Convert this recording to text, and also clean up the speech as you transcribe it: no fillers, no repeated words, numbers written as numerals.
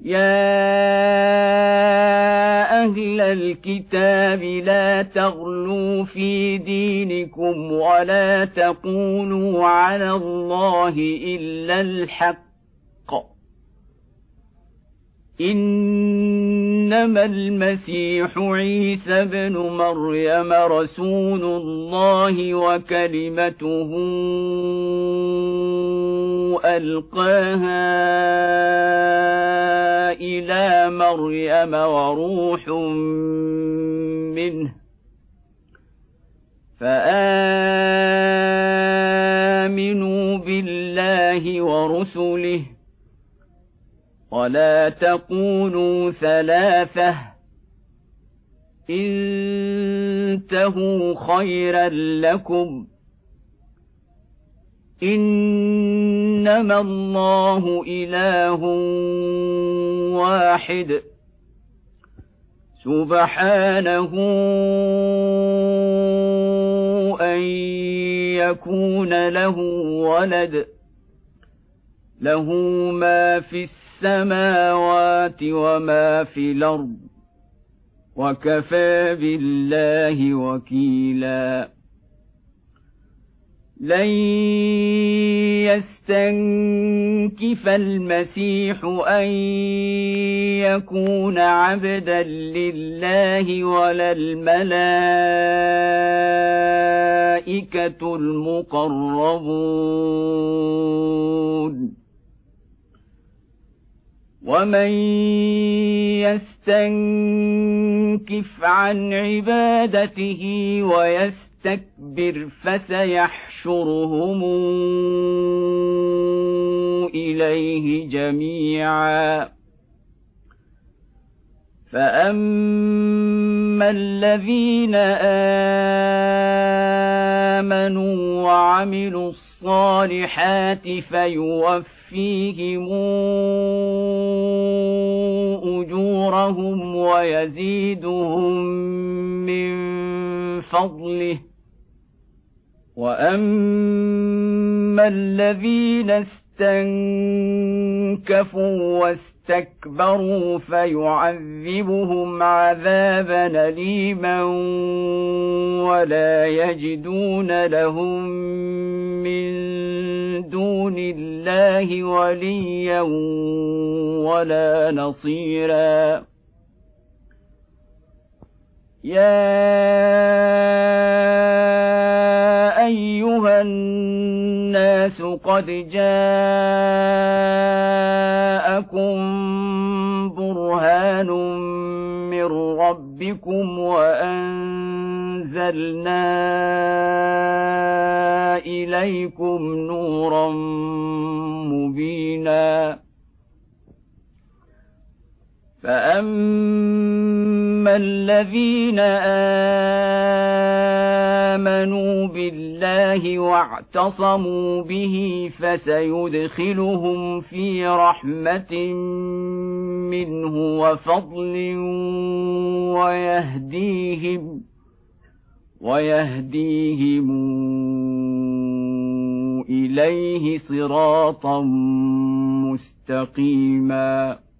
يا أهل الكتاب لا تغلوا في دينكم ولا تقولوا على الله إلا الحق، إنما المسيح عيسى بن مريم رسول الله وكلمته ألقاها إلى مريم وروح منه، فآمنوا بالله ورسله ولا تقولوا ثلاثة، انتهوا خيرا لكم، إنما الله إله واحد سبحانه أن يكون له ولد، له ما في السماوات وما في الأرض، وكفى بالله وكيلا. لن يستنكف المسيح أن يكون عبدا لله ولا الملائكة المقربون، ومن يستنكف عن عبادته ويستكبر فسيحشرهم إليه جميعا. فأما الذين آمنوا وعملوا الصالحات فيوفيهم أجورهم ويزيدهم من فضله، وأما الذين استنكفوا واستكبروا فيعذبهم عذابا أليما ولا يجدون لهم من دون الله وليا ولا نصيرا. يا أيها الناس قد جاءكم برهان من ربكم وأنزلنا إليكم نورا مبينا. فأما الذين آمنوا بالله واعتصموا به فسيدخلهم في رحمة منه وفضل ويهديهم إليه صراطا مستقيما.